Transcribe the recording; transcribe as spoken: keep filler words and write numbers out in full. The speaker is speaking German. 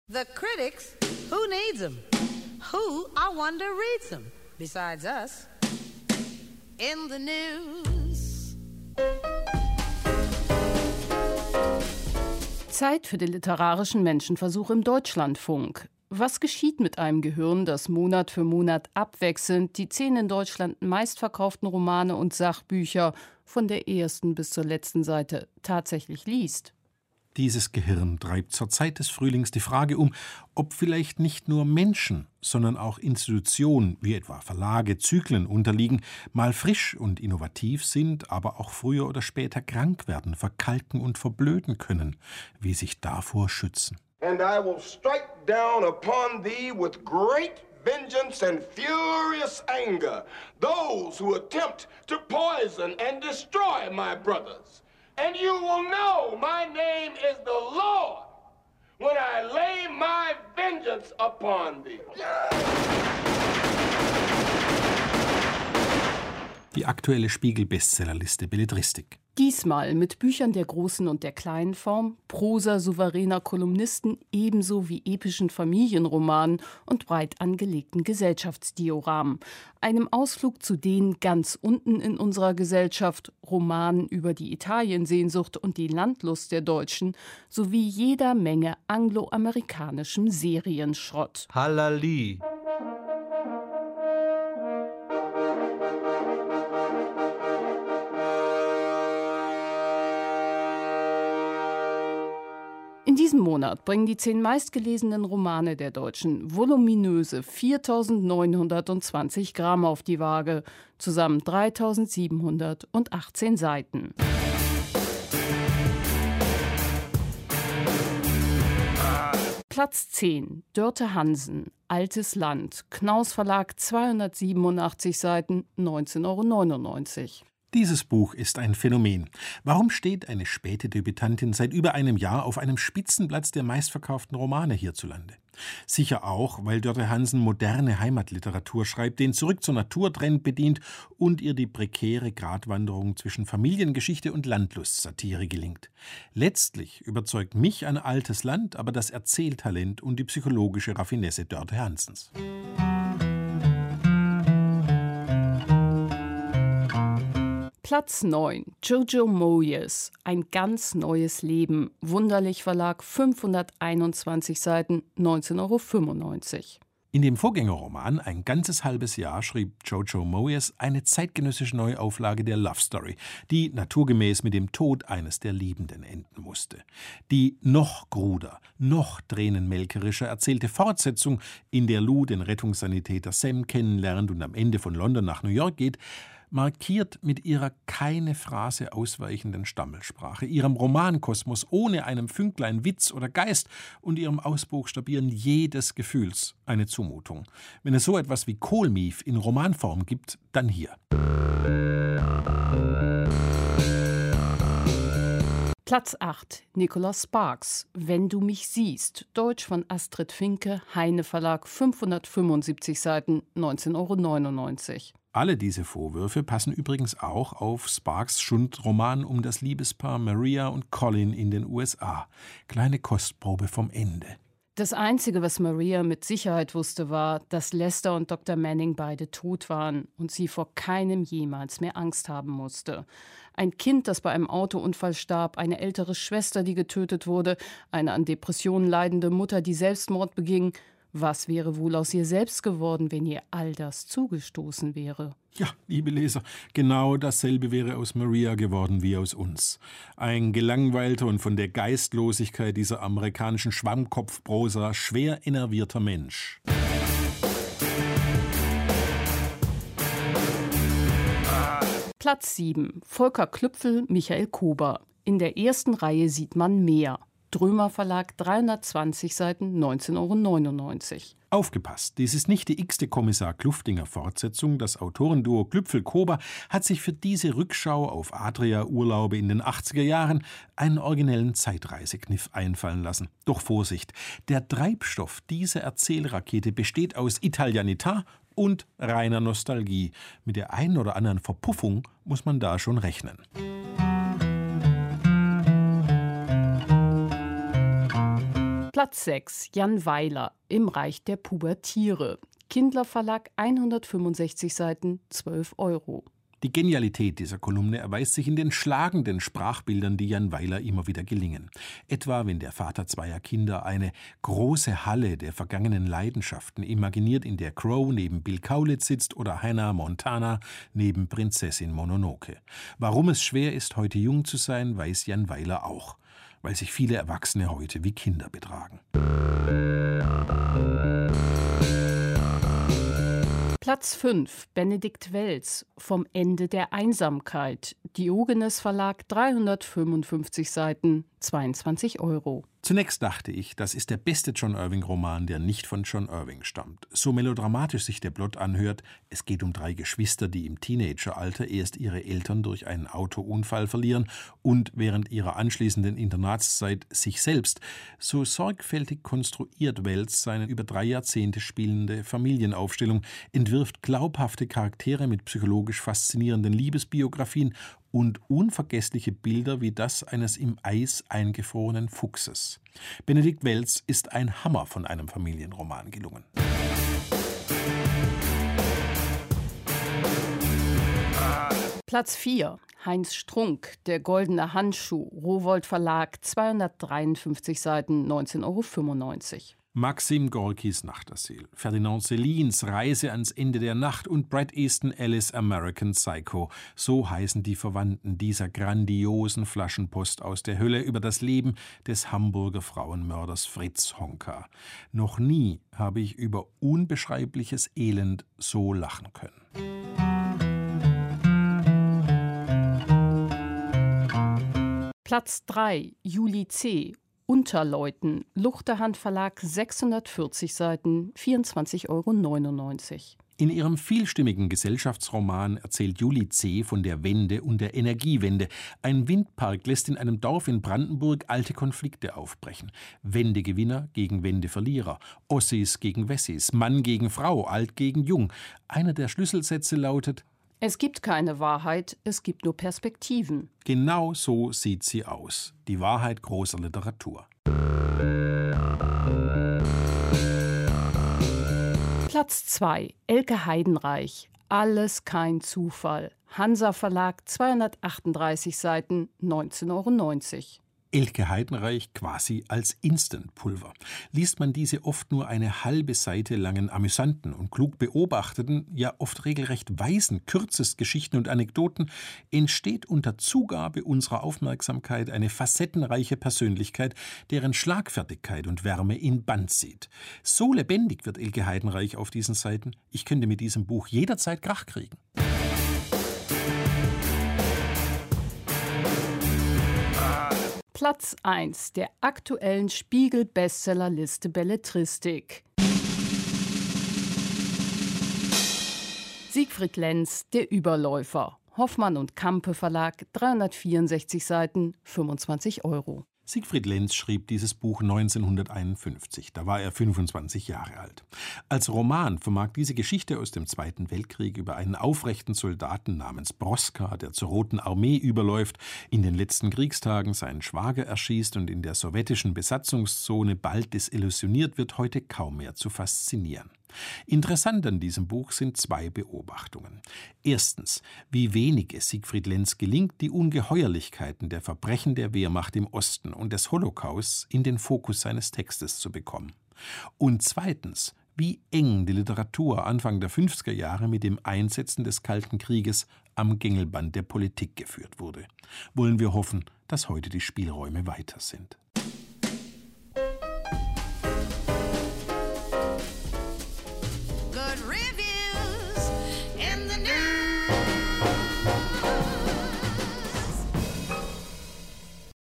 The critics, who needs them? Who, I wonder, reads them? Besides us. In the news. Zeit für den literarischen Menschenversuch im Deutschlandfunk. Was geschieht mit einem Gehirn, das Monat für Monat abwechselnd die zehn in Deutschland meistverkauften Romane und Sachbücher von der ersten bis zur letzten Seite tatsächlich liest? Dieses Gehirn treibt zur Zeit des Frühlings die Frage um, ob vielleicht nicht nur Menschen, sondern auch Institutionen wie etwa Verlage Zyklen unterliegen, mal frisch und innovativ sind, aber auch früher oder später krank werden, verkalken und verblöden können. Wie sich davor schützen. And I will strike down upon thee with great vengeance and furious anger those who attempt to poison and destroy my brothers. And you will know my name is the Lord when I lay my vengeance upon thee. Die aktuelle Spiegel-Bestsellerliste Belletristik. Diesmal mit Büchern der großen und der kleinen Form, Prosa souveräner Kolumnisten ebenso wie epischen Familienromanen und breit angelegten Gesellschaftsdioramen. Einem Ausflug zu den ganz unten in unserer Gesellschaft, Romanen über die Italiensehnsucht und die Landlust der Deutschen, sowie jeder Menge angloamerikanischem Serienschrott. Hallali! In diesem Monat bringen die zehn meistgelesenen Romane der Deutschen voluminöse viertausendneunhundertzwanzig Gramm auf die Waage, zusammen dreitausendsiebenhundertachtzehn Seiten. Platz zehn, Dörte Hansen, Altes Land, Knaus Verlag, zweihundertsiebenundachtzig Seiten, neunzehn Euro neunundneunzig. Dieses Buch ist ein Phänomen. Warum steht eine späte Debütantin seit über einem Jahr auf einem Spitzenplatz der meistverkauften Romane hierzulande? Sicher auch, weil Dörte Hansen moderne Heimatliteratur schreibt, den Zurück zur Natur-Trend bedient und ihr die prekäre Gratwanderung zwischen Familiengeschichte und Landlustsatire gelingt. Letztlich überzeugt mich ein Altes Land, aber das Erzähltalent und die psychologische Raffinesse Dörte Hansens. Platz neun, Jojo Moyes, Ein ganz neues Leben, Wunderlich Verlag, fünfhunderteinundzwanzig Seiten, neunzehn Euro fünfundneunzig. In dem Vorgängerroman Ein ganzes halbes Jahr schrieb Jojo Moyes eine zeitgenössische Neuauflage der Love Story, die naturgemäß mit dem Tod eines der Liebenden enden musste. Die noch kruder, noch tränenmelkerischer erzählte Fortsetzung, in der Lou den Rettungssanitäter Sam kennenlernt und am Ende von London nach New York geht, markiert mit ihrer keine Phrase ausweichenden Stammelsprache, ihrem Romankosmos ohne einem Fünklein Witz oder Geist und ihrem Ausbuchstabieren jedes Gefühls eine Zumutung. Wenn es so etwas wie Kohlmief in Romanform gibt, dann hier. Platz acht, Nicholas Sparks, Wenn du mich siehst, Deutsch von Astrid Finke, Heine Verlag, fünfhundertfünfundsiebzig Seiten, neunzehn Euro neunundneunzig. Alle diese Vorwürfe passen übrigens auch auf Sparks' Schundroman um das Liebespaar Maria und Colin in den U S A. Kleine Kostprobe vom Ende. Das Einzige, was Maria mit Sicherheit wusste, war, dass Lester und Doktor Manning beide tot waren und sie vor keinem jemals mehr Angst haben musste. Ein Kind, das bei einem Autounfall starb, eine ältere Schwester, die getötet wurde, eine an Depressionen leidende Mutter, die Selbstmord beging. Was wäre wohl aus ihr selbst geworden, wenn ihr all das zugestoßen wäre? Ja, liebe Leser, genau dasselbe wäre aus Maria geworden wie aus uns. Ein gelangweilter und von der Geistlosigkeit dieser amerikanischen Schwammkopfprosa schwer enervierter Mensch. Platz sieben. Volker Klüpfel, Michael Kober. In der ersten Reihe sieht man mehr. Drömer Verlag, dreihundertzwanzig Seiten, neunzehn Euro neunundneunzig. Aufgepasst, dies ist nicht die x-te Kommissar Kluftinger Fortsetzung. Das Autorenduo Klüpfel-Kober hat sich für diese Rückschau auf Adria-Urlaube in den achtziger Jahren einen originellen Zeitreisekniff einfallen lassen. Doch Vorsicht, der Treibstoff dieser Erzählrakete besteht aus Italianità und reiner Nostalgie. Mit der einen oder anderen Verpuffung muss man da schon rechnen. Platz sechs, Jan Weiler, Im Reich der Pubertiere. Kindler Verlag, hundertfünfundsechzig Seiten, zwölf Euro. Die Genialität dieser Kolumne erweist sich in den schlagenden Sprachbildern, die Jan Weiler immer wieder gelingen. Etwa, wenn der Vater zweier Kinder eine große Halle der vergangenen Leidenschaften imaginiert, in der Crow neben Bill Kaulitz sitzt oder Hannah Montana neben Prinzessin Mononoke. Warum es schwer ist, heute jung zu sein, weiß Jan Weiler auch. Weil sich viele Erwachsene heute wie Kinder betragen. Platz fünf, Benedikt Wells, Vom Ende der Einsamkeit. Diogenes Verlag, dreihundertfünfundfünfzig Seiten, zweiundzwanzig Euro. Zunächst dachte ich, das ist der beste John Irving-Roman, der nicht von John Irving stammt. So melodramatisch sich der Plot anhört, es geht um drei Geschwister, die im Teenageralter erst ihre Eltern durch einen Autounfall verlieren und während ihrer anschließenden Internatszeit sich selbst. So sorgfältig konstruiert Wells seine über drei Jahrzehnte spielende Familienaufstellung, entwirft glaubhafte Charaktere mit psychologisch faszinierenden Liebesbiografien und unvergessliche Bilder wie das eines im Eis eingefrorenen Fuchses. Benedikt Wells ist ein Hammer von einem Familienroman gelungen. Platz vier, Heinz Strunk, Der goldene Handschuh, Rowohlt Verlag, zweihundertdreiundfünfzig Seiten, neunzehn Euro fünfundneunzig. Maxim Gorkis Nachtasyl, Ferdinand Céline's Reise ans Ende der Nacht und Bret Easton Ellis' American Psycho. So heißen die Verwandten dieser grandiosen Flaschenpost aus der Hölle über das Leben des Hamburger Frauenmörders Fritz Honka. Noch nie habe ich über unbeschreibliches Elend so lachen können. Platz drei, Julie C., Unterleuten, Luchterhand Verlag, sechshundertvierzig Seiten, vierundzwanzig Euro neunundneunzig. In ihrem vielstimmigen Gesellschaftsroman erzählt Julie C. von der Wende und der Energiewende. Ein Windpark lässt in einem Dorf in Brandenburg alte Konflikte aufbrechen. Wendegewinner gegen Wendeverlierer, Ossis gegen Wessis, Mann gegen Frau, alt gegen jung. Einer der Schlüsselsätze lautet: Es gibt keine Wahrheit, es gibt nur Perspektiven. Genau so sieht sie aus. Die Wahrheit großer Literatur. Platz zwei, Elke Heidenreich, Alles kein Zufall. Hansa Verlag, zweihundertachtunddreißig Seiten, neunzehn Euro neunzig. Elke Heidenreich quasi als Instantpulver. Liest man diese oft nur eine halbe Seite langen, amüsanten und klug beobachteten, ja oft regelrecht weisen Kürzesgeschichten und Anekdoten, entsteht unter Zugabe unserer Aufmerksamkeit eine facettenreiche Persönlichkeit, deren Schlagfertigkeit und Wärme in Band zieht. So lebendig wird Elke Heidenreich auf diesen Seiten, ich könnte mit diesem Buch jederzeit Krach kriegen. Platz eins der aktuellen Spiegel-Bestsellerliste Belletristik. Siegfried Lenz, Der Überläufer. Hoffmann und Campe Verlag, dreihundertvierundsechzig Seiten, fünfundzwanzig Euro. Siegfried Lenz schrieb dieses Buch neunzehnhunderteinundfünfzig, da war er fünfundzwanzig Jahre alt. Als Roman vermag diese Geschichte aus dem Zweiten Weltkrieg über einen aufrechten Soldaten namens Broska, der zur Roten Armee überläuft, in den letzten Kriegstagen seinen Schwager erschießt und in der sowjetischen Besatzungszone bald desillusioniert wird, heute kaum mehr zu faszinieren. Interessant an diesem Buch sind zwei Beobachtungen. Erstens, wie wenig es Siegfried Lenz gelingt, die Ungeheuerlichkeiten der Verbrechen der Wehrmacht im Osten und des Holocausts in den Fokus seines Textes zu bekommen. Und zweitens, wie eng die Literatur Anfang der fünfziger Jahre mit dem Einsetzen des Kalten Krieges am Gängelband der Politik geführt wurde. Wollen wir hoffen, dass heute die Spielräume weiter sind.